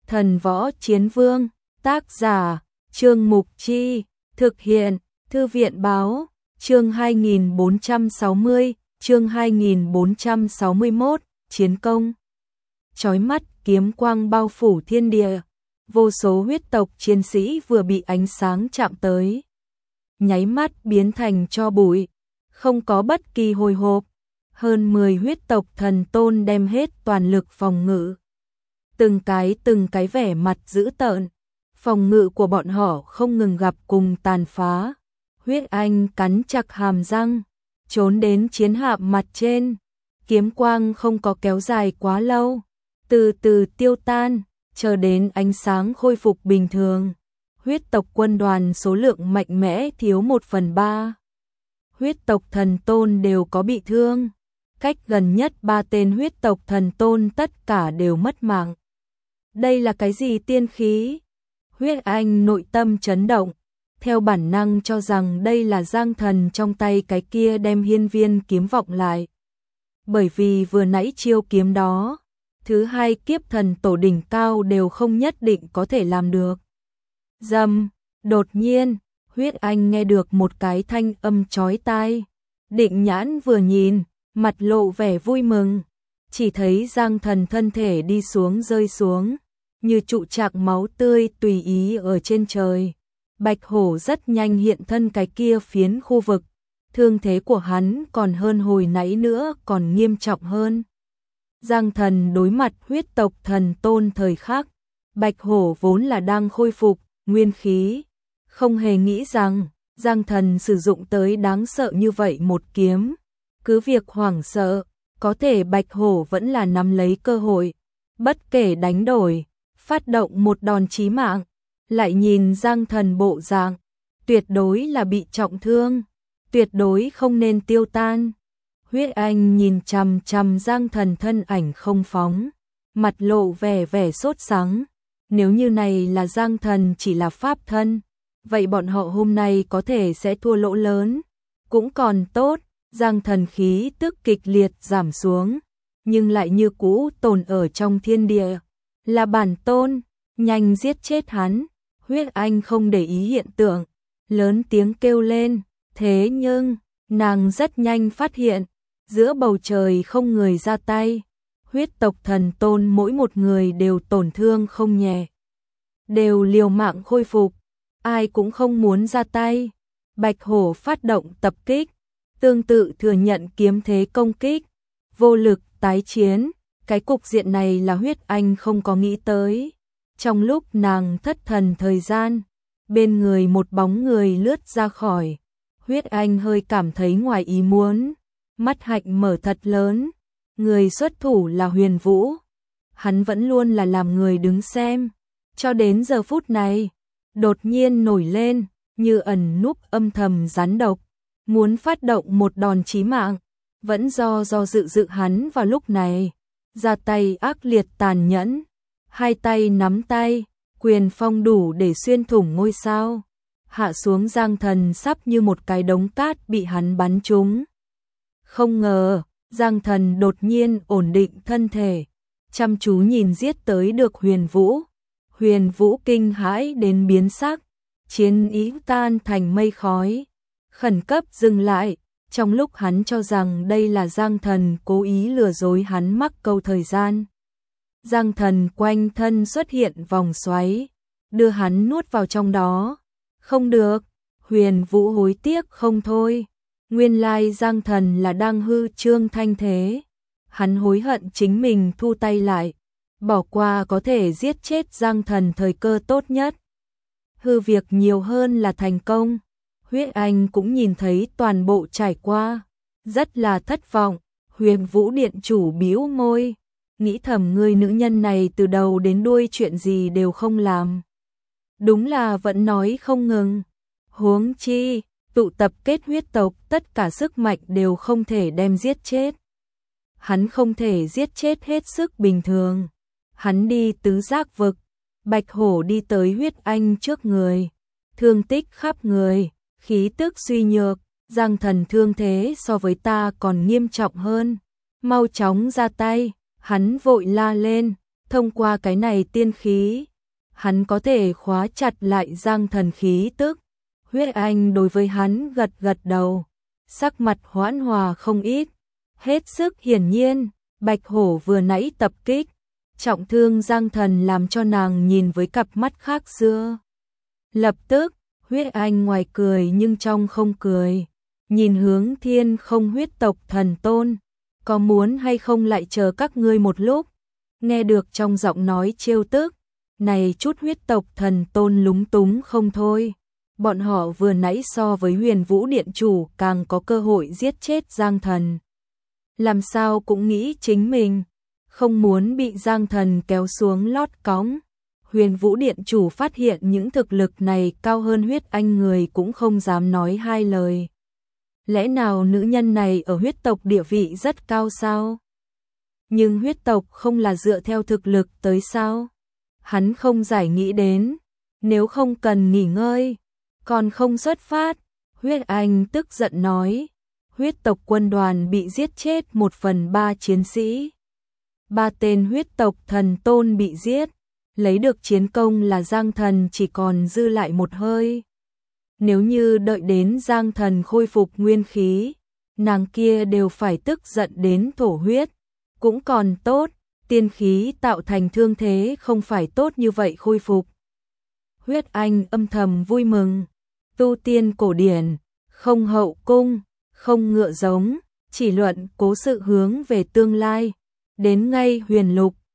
Thần võ chiến vương, tác giả, Trương Mục Chi, thực hiện, Thư viện báo, chương 2460, chương 2461, chiến công. Chói mắt kiếm quang bao phủ thiên địa, vô số huyết tộc chiến sĩ vừa bị ánh sáng chạm tới, nháy mắt biến thành tro bụi, không có bất kỳ hồi hộp. Hơn 10 huyết tộc thần tôn đem hết toàn lực phòng ngự. Từng cái vẻ mặt dữ tợn, phòng ngự của bọn họ không ngừng gặp cùng tàn phá. Huyết Anh cắn chặt hàm răng, trốn đến chiến hạm mặt trên. Kiếm quang không có kéo dài quá lâu, từ từ tiêu tan, chờ đến ánh sáng khôi phục bình thường. Huyết tộc quân đoàn số lượng mạnh mẽ thiếu 1/3. Huyết tộc thần tôn đều có bị thương. Cách gần nhất 3 tên huyết tộc thần tôn tất cả đều mất mạng. Đây là cái gì tiên khí? Huyết Anh nội tâm chấn động, theo bản năng cho rằng đây là Giang Thần trong tay cái kia đem hiên viên kiếm vọng lại. Bởi vì vừa nãy chiêu kiếm đó, thứ hai kiếp thần tổ đỉnh cao đều không nhất định có thể làm được. Rầm, đột nhiên, Huyết Anh nghe được một cái thanh âm chói tai. Định nhãn vừa nhìn, mặt lộ vẻ vui mừng, chỉ thấy Giang Thần thân thể đi xuống rơi xuống, như trụ trạc máu tươi tùy ý ở trên trời. Bạch hổ rất nhanh hiện thân cái kia phiến khu vực, thương thế của hắn còn hơn hồi nãy nữa, còn nghiêm trọng hơn. Giang Thần đối mặt huyết tộc thần tôn thời khắc, Bạch hổ vốn là đang khôi phục nguyên khí, không hề nghĩ rằng Giang Thần sử dụng tới đáng sợ như vậy một kiếm. Cứ việc hoảng sợ, có thể Bạch hổ vẫn là nắm lấy cơ hội, bất kể đánh đổi, phát động một đòn chí mạng. Lại nhìn Giang Thần bộ dạng, tuyệt đối là bị trọng thương, tuyệt đối không nên tiêu tan. Huyết Anh nhìn chằm chằm Giang Thần thân ảnh không phóng, mặt lộ vẻ sốt sắng. Nếu như này là Giang Thần chỉ là pháp thân, vậy bọn họ hôm nay có thể sẽ thua lỗ lớn. Cũng còn tốt, Giang Thần khí tức kịch liệt giảm xuống, nhưng lại như cũ tồn ở trong thiên địa. Là bản tôn, nhanh giết chết hắn. Huyết Anh không để ý hiện tượng, lớn tiếng kêu lên. Thế nhưng, nàng rất nhanh phát hiện, giữa bầu trời không người ra tay. Huyết tộc thần tôn mỗi một người đều tổn thương không nhẹ, đều liều mạng khôi phục, ai cũng không muốn ra tay. Bạch hổ phát động tập kích, tương tự thừa nhận kiếm thế công kích, vô lực tái chiến. Cái cục diện này là Huyết Anh không có nghĩ tới. Trong lúc nàng thất thần thời gian, bên người một bóng người lướt ra khỏi. Huyết Anh hơi cảm thấy ngoài ý muốn, mắt hạnh mở thật lớn. Người xuất thủ là Huyền Vũ. Hắn vẫn luôn là làm người đứng xem, cho đến giờ phút này, đột nhiên nổi lên, như ẩn núp âm thầm rắn độc, muốn phát động một đòn chí mạng. Vẫn do dự hắn vào lúc này, ra tay ác liệt tàn nhẫn. Hai tay nắm tay, quyền phong đủ để xuyên thủng ngôi sao. Hạ xuống Giang Thần sắp như một cái đống cát bị hắn bắn trúng. Không ngờ, Giang Thần đột nhiên ổn định thân thể, chăm chú nhìn giết tới được Huyền Vũ. Huyền Vũ kinh hãi đến biến sắc, chiến ý tan thành mây khói, khẩn cấp dừng lại. Trong lúc hắn cho rằng đây là Giang Thần cố ý lừa dối hắn mắc câu thời gian, Giang Thần quanh thân xuất hiện vòng xoáy, đưa hắn nuốt vào trong đó. Không được, Huyền Vũ hối tiếc không thôi. Nguyên lai Giang Thần là đang hư trương thanh thế. Hắn hối hận chính mình thu tay lại, bỏ qua có thể giết chết Giang Thần thời cơ tốt nhất. Hư việc nhiều hơn là thành công. Huyết Anh cũng nhìn thấy toàn bộ trải qua, rất là thất vọng. Huyền Vũ điện chủ bĩu môi, nghĩ thầm người nữ nhân này từ đầu đến đuôi chuyện gì đều không làm. Đúng là vẫn nói không ngừng. Huống chi, tụ tập kết huyết tộc tất cả sức mạnh đều không thể đem giết chết. Hắn không thể giết chết hết sức bình thường. Hắn đi tứ giác vực, Bạch hổ đi tới Huyết Anh trước người, thương tích khắp người, khí tức suy nhược. Giang Thần thương thế so với ta còn nghiêm trọng hơn, mau chóng ra tay. Hắn vội la lên, Thông qua cái này tiên khí, hắn có thể khóa chặt lại Giang Thần khí tức. Huyết Anh đối với hắn gật gật đầu, sắc mặt hoãn hòa không ít. Hết sức hiển nhiên, Bạch Hổ vừa nãy tập kích, trọng thương Giang Thần làm cho nàng nhìn với cặp mắt khác xưa. Lập tức, Huyết Anh ngoài cười nhưng trong không cười, nhìn hướng Thiên Không huyết tộc thần tôn, có muốn hay không lại chờ các ngươi một lúc. Nghe được trong giọng nói trêu tức, này chút huyết tộc thần tôn lúng túng không thôi. Bọn họ vừa nãy so với Huyền Vũ Điện chủ càng có cơ hội giết chết Giang Thần. Làm sao cũng nghĩ chính mình không muốn bị Giang Thần kéo xuống lót cõng. Huyền Vũ Điện chủ phát hiện những thực lực này cao hơn Huyết Anh người cũng không dám nói hai lời. Lẽ nào nữ nhân này ở huyết tộc địa vị rất cao sao? Nhưng huyết tộc không là dựa theo thực lực tới sao? Hắn không giải nghĩ đến, nếu không cần nghỉ ngơi, còn không xuất phát. Huyết Anh tức giận nói, huyết tộc quân đoàn bị giết chết 1/3 chiến sĩ. 3 tên huyết tộc thần tôn bị giết, lấy được chiến công là Giang Thần chỉ còn dư lại một hơi. Nếu như đợi đến Giang Thần khôi phục nguyên khí, nàng kia đều phải tức giận đến thổ huyết. Cũng còn tốt, tiên khí tạo thành thương thế không phải tốt như vậy khôi phục. Huyết Anh âm thầm vui mừng, tu tiên cổ điển, không hậu cung, không ngựa giống, chỉ luận cố sự hướng về tương lai. Đến ngay huyền lục,